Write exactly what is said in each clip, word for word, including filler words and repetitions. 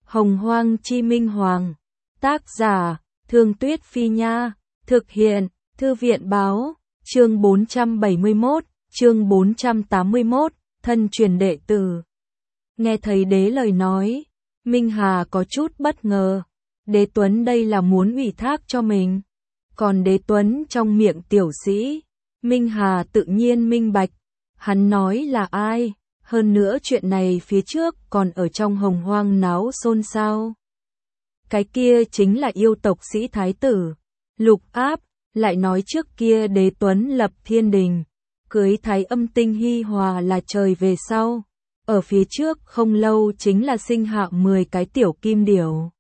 Hồng Hoang Chi Minh Hoàng. Tác giả, Thương Tuyết Phi Nha. Thực hiện, Thư viện Báo. Chương bốn trăm bảy mươi mốt, chương bốn trăm tám mươi mốt, thân truyền đệ tử. Nghe thấy đế lời nói, Minh Hà có chút bất ngờ. Đế Tuấn đây là muốn ủy thác cho mình. Còn Đế Tuấn trong miệng tiểu sĩ, Minh Hà tự nhiên minh bạch. Hắn nói là ai? Hơn nữa chuyện này phía trước còn ở trong Hồng Hoang náo xôn xao. Cái kia chính là yêu tộc sĩ thái tử Lục Áp, lại nói trước kia Đế Tuấn lập thiên đình, cưới Thái Âm Tinh Hi Hòa là trời về sau. Ở phía trước không lâu chính là sinh hạ mười cái tiểu kim điểu.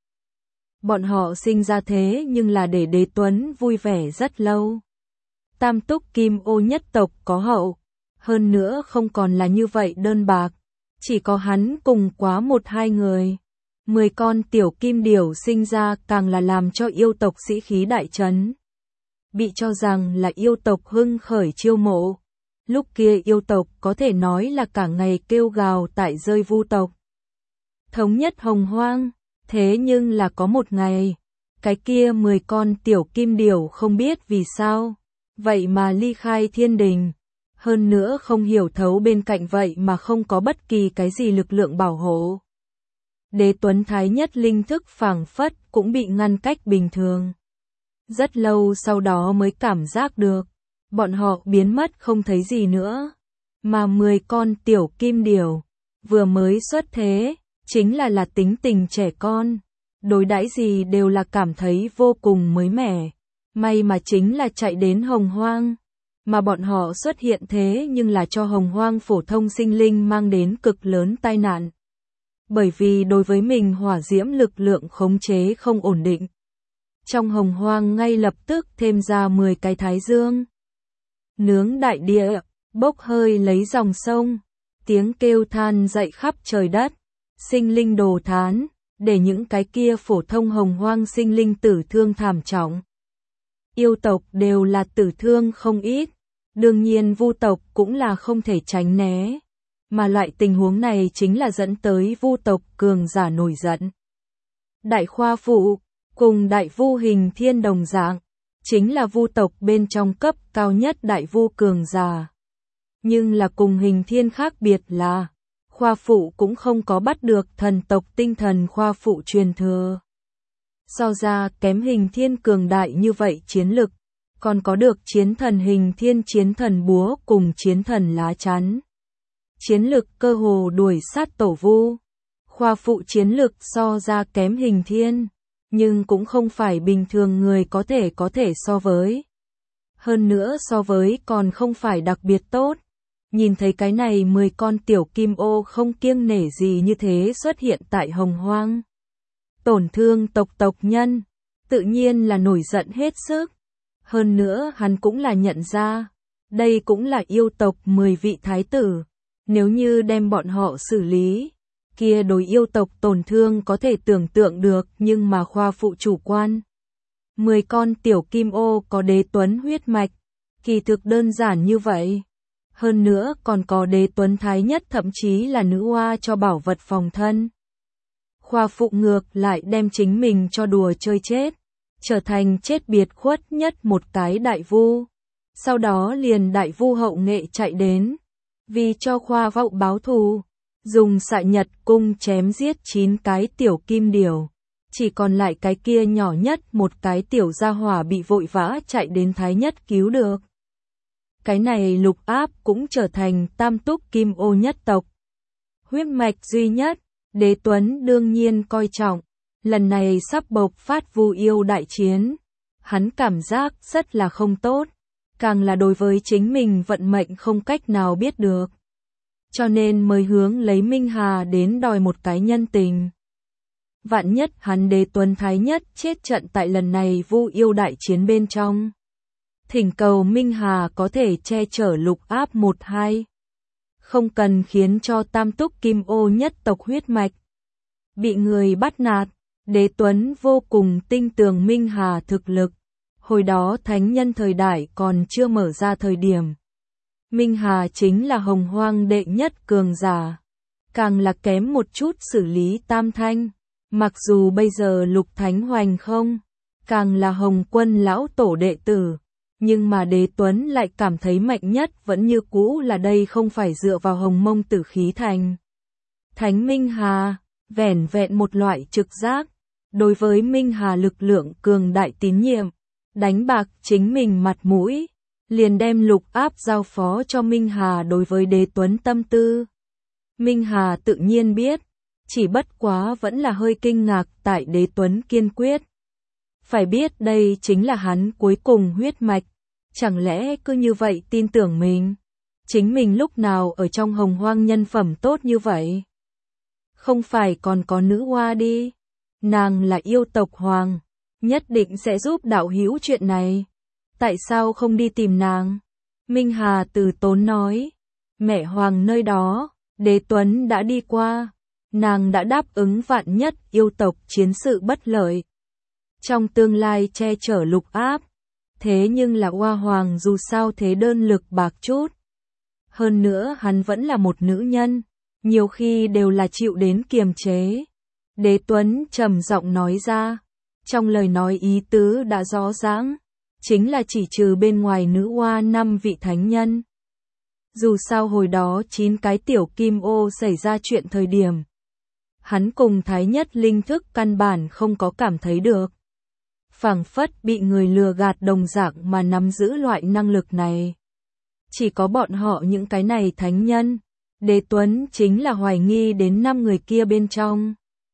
Bọn họ sinh ra thế nhưng là để Đế Tuấn vui vẻ rất lâu. Tam túc kim ô nhất tộc có hậu. Hơn nữa không còn là như vậy đơn bạc. Chỉ có hắn cùng quá một hai người. Mười con tiểu kim điểu sinh ra càng là làm cho yêu tộc sĩ khí đại trấn. Bị cho rằng là yêu tộc hưng khởi chiêu mộ. Lúc kia yêu tộc có thể nói là cả ngày kêu gào tại rơi vu tộc. Thống nhất Hồng Hoang. Thế nhưng là có một ngày, cái kia mười con tiểu kim điểu không biết vì sao, vậy mà ly khai thiên đình. Hơn nữa không hiểu thấu bên cạnh vậy mà không có bất kỳ cái gì lực lượng bảo hộ. Đế Tuấn Thái nhất linh thức phảng phất cũng bị ngăn cách bình thường. Rất lâu sau đó mới cảm giác được, bọn họ biến mất không thấy gì nữa. Mà mười con tiểu kim điểu, vừa mới xuất thế, chính là là tính tình trẻ con. Đối đãi gì đều là cảm thấy vô cùng mới mẻ. May mà chính là chạy đến Hồng Hoang. Mà bọn họ xuất hiện thế nhưng là cho Hồng Hoang phổ thông sinh linh mang đến cực lớn tai nạn. Bởi vì đối với mình hỏa diễm lực lượng khống chế không ổn định. Trong Hồng Hoang ngay lập tức thêm ra mười cái thái dương. Nướng đại địa, bốc hơi lấy dòng sông. Tiếng kêu than dậy khắp trời đất. Sinh linh đồ thán, để những cái kia phổ thông Hồng Hoang sinh linh tử thương thảm trọng. Yêu tộc đều là tử thương không ít. Đương nhiên vu tộc cũng là không thể tránh né. Mà loại tình huống này chính là dẫn tới vu tộc cường giả nổi giận. Đại Khoa Phụ, cùng Đại Vu Hình Thiên đồng dạng, chính là vu tộc bên trong cấp cao nhất Đại Vu cường giả. Nhưng là cùng Hình Thiên khác biệt là, Khoa Phụ cũng không có bắt được thần tộc tinh thần Khoa Phụ truyền thừa. So ra kém Hình Thiên cường đại như vậy chiến lực, còn có được chiến thần Hình Thiên chiến thần búa cùng chiến thần lá chắn. Chiến lực cơ hồ đuổi sát tổ vu. Khoa Phụ chiến lực so ra kém Hình Thiên, nhưng cũng không phải bình thường người có thể có thể so với. Hơn nữa so với còn không phải đặc biệt tốt. Nhìn thấy cái này mười con tiểu kim ô không kiêng nể gì như thế xuất hiện tại Hồng Hoang. Tổn thương tộc tộc nhân, tự nhiên là nổi giận hết sức. Hơn nữa hắn cũng là nhận ra, đây cũng là yêu tộc mười vị thái tử. Nếu như đem bọn họ xử lý, kia đối yêu tộc tổn thương có thể tưởng tượng được nhưng mà Khoa Phụ chủ quan. Mười con tiểu kim ô có Đế Tuấn huyết mạch, kỳ thực đơn giản như vậy. Hơn nữa còn có Đế Tuấn Thái nhất thậm chí là nữ oa cho bảo vật phòng thân. Khoa Phụ ngược lại đem chính mình cho đùa chơi chết, trở thành chết biệt khuất nhất một cái đại vu. Sau đó liền đại vu hậu nghệ chạy đến, vì cho Khoa Phụ báo thù, dùng xạ nhật cung chém giết chín cái tiểu kim điểu. Chỉ còn lại cái kia nhỏ nhất một cái tiểu gia hỏa bị vội vã chạy đến Thái nhất cứu được. Cái này Lục Áp cũng trở thành tam túc kim ô nhất tộc. Huyết mạch duy nhất, Đế Tuấn đương nhiên coi trọng. Lần này sắp bộc phát vu yêu đại chiến. Hắn cảm giác rất là không tốt. Càng là đối với chính mình vận mệnh không cách nào biết được. Cho nên mới hướng lấy Minh Hà đến đòi một cái nhân tình. Vạn nhất hắn Đế Tuấn Thái nhất chết trận tại lần này vu yêu đại chiến bên trong. Thỉnh cầu Minh Hà có thể che chở Lục Áp một hai. Không cần khiến cho tam túc kim ô nhất tộc huyết mạch bị người bắt nạt. Đế Tuấn vô cùng tin tưởng Minh Hà thực lực. Hồi đó thánh nhân thời đại còn chưa mở ra thời điểm. Minh Hà chính là Hồng Hoang đệ nhất cường giả. Càng là kém một chút xử lý Tam Thanh. Mặc dù bây giờ Lục Thánh Hoành không, càng là Hồng Quân lão tổ đệ tử, nhưng mà Đế Tuấn lại cảm thấy mạnh nhất vẫn như cũ là đây không phải dựa vào Hồng Mông Tử khí thành. Thánh Minh Hà, vẻn vẹn một loại trực giác, đối với Minh Hà lực lượng cường đại tín nhiệm, đánh bạc chính mình mặt mũi, liền đem Lục Áp giao phó cho Minh Hà đối với Đế Tuấn tâm tư. Minh Hà tự nhiên biết, chỉ bất quá vẫn là hơi kinh ngạc tại Đế Tuấn kiên quyết. Phải biết đây chính là hắn cuối cùng huyết mạch, chẳng lẽ cứ như vậy tin tưởng mình? Chính mình lúc nào ở trong Hồng Hoang nhân phẩm tốt như vậy? Không phải còn có nữ hoa đi, nàng là yêu tộc hoàng, nhất định sẽ giúp đạo hữu chuyện này. Tại sao không đi tìm nàng? Minh Hà từ tốn nói, mẹ hoàng nơi đó, Đế Tuấn đã đi qua, nàng đã đáp ứng vạn nhất yêu tộc chiến sự bất lợi. Trong tương lai che chở Lục Áp, thế nhưng là Hoa Hoàng dù sao thế đơn lực bạc chút. Hơn nữa hắn vẫn là một nữ nhân, nhiều khi đều là chịu đến kiềm chế. Đế Tuấn trầm giọng nói ra, trong lời nói ý tứ đã rõ ràng, chính là chỉ trừ bên ngoài nữ hoa năm vị thánh nhân. Dù sao hồi đó chín cái tiểu kim ô xảy ra chuyện thời điểm, hắn cùng Thái Nhất linh thức căn bản không có cảm thấy được. Phảng phất bị người lừa gạt đồng dạng mà nắm giữ loại năng lực này. Chỉ có bọn họ những cái này thánh nhân, Đế Tuấn chính là hoài nghi đến năm người kia bên trong.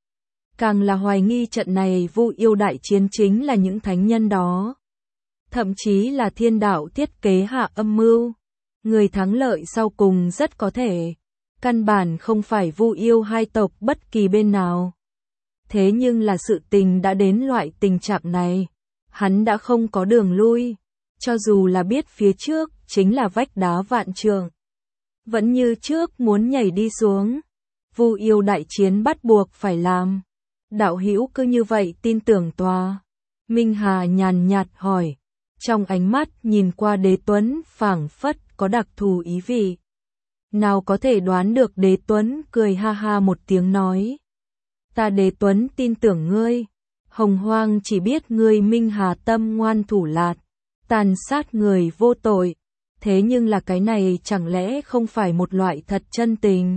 Càng là hoài nghi trận này Vu Yêu đại chiến chính là những thánh nhân đó. Thậm chí là thiên đạo thiết kế hạ âm mưu. Người thắng lợi sau cùng rất có thể, căn bản không phải Vu Yêu hai tộc bất kỳ bên nào. Thế nhưng là sự tình đã đến loại tình trạng này, hắn đã không có đường lui, cho dù là biết phía trước chính là vách đá vạn trượng, vẫn như trước muốn nhảy đi xuống. Vu Yêu đại chiến bắt buộc phải làm. Đạo hữu cứ như vậy tin tưởng tòa. Minh Hà nhàn nhạt hỏi, trong ánh mắt nhìn qua Đế Tuấn phảng phất có đặc thù ý vị. Nào có thể đoán được Đế Tuấn cười ha ha một tiếng nói, ta Đế Tuấn tin tưởng ngươi. Hồng Hoang chỉ biết ngươi Minh Hà tâm ngoan thủ lạt, tàn sát người vô tội. Thế nhưng là cái này chẳng lẽ không phải một loại thật chân tình?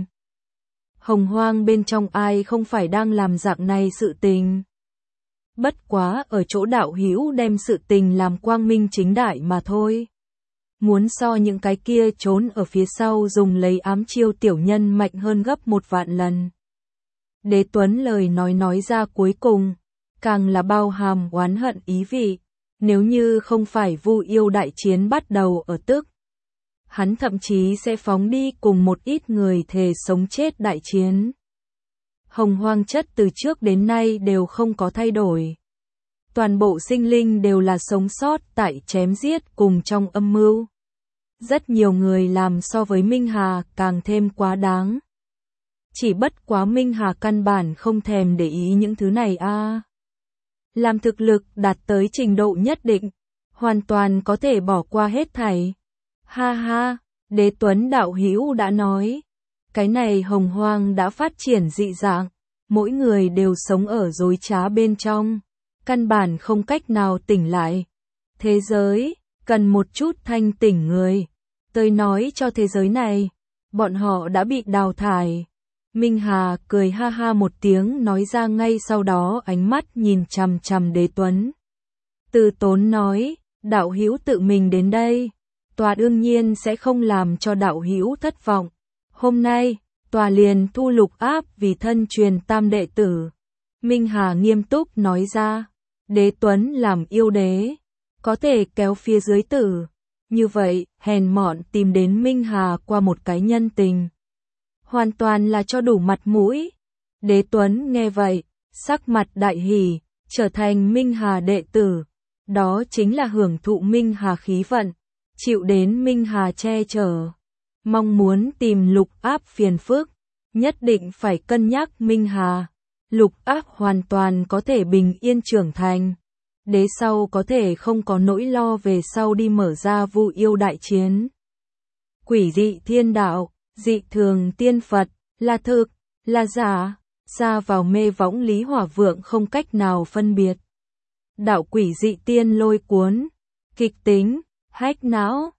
Hồng Hoang bên trong ai không phải đang làm dạng này sự tình? Bất quá ở chỗ đạo hữu đem sự tình làm quang minh chính đại mà thôi. Muốn so những cái kia trốn ở phía sau dùng lấy ám chiêu tiểu nhân mạnh hơn gấp một vạn lần. Đế Tuấn lời nói nói ra cuối cùng, càng là bao hàm oán hận ý vị. Nếu như không phải Vu Yêu đại chiến bắt đầu ở tức, hắn thậm chí sẽ phóng đi cùng một ít người thề sống chết đại chiến. Hồng Hoang chất từ trước đến nay đều không có thay đổi. Toàn bộ sinh linh đều là sống sót tại chém giết cùng trong âm mưu. Rất nhiều người làm so với Minh Hà càng thêm quá đáng. Chỉ bất quá Minh Hà căn bản không thèm để ý những thứ này a. À. Làm thực lực đạt tới trình độ nhất định, hoàn toàn có thể bỏ qua hết thảy. Ha ha, Đế Tuấn đạo hữu đã nói, cái này Hồng Hoang đã phát triển dị dạng, mỗi người đều sống ở dối trá bên trong, căn bản không cách nào tỉnh lại. Thế giới cần một chút thanh tỉnh người, tôi nói cho thế giới này, bọn họ đã bị đào thải. Minh Hà cười ha ha một tiếng nói ra, ngay sau đó ánh mắt nhìn chằm chằm Đế Tuấn. Từ tốn nói, đạo hữu tự mình đến đây, tòa đương nhiên sẽ không làm cho đạo hữu thất vọng. Hôm nay, tòa liền thu Lục Áp vì thân truyền tam đệ tử. Minh Hà nghiêm túc nói ra, Đế Tuấn làm yêu đế, có thể kéo phía dưới tử. Như vậy, hèn mọn tìm đến Minh Hà qua một cái nhân tình. Hoàn toàn là cho đủ mặt mũi. Đế Tuấn nghe vậy, sắc mặt đại hỉ, trở thành Minh Hà đệ tử. Đó chính là hưởng thụ Minh Hà khí vận, chịu đến Minh Hà che chở. Mong muốn tìm Lục Áp phiền phức, nhất định phải cân nhắc Minh Hà. Lục Áp hoàn toàn có thể bình yên trưởng thành. Đế sau có thể không có nỗi lo về sau đi mở ra Vu Yêu đại chiến. Quỷ dị thiên đạo, dị thường tiên Phật, là thực, là giả. xa vào mê võng Lý Hỏa Vượng không cách nào phân biệt. Đạo quỷ dị tiên lôi cuốn, kịch tính, hách não,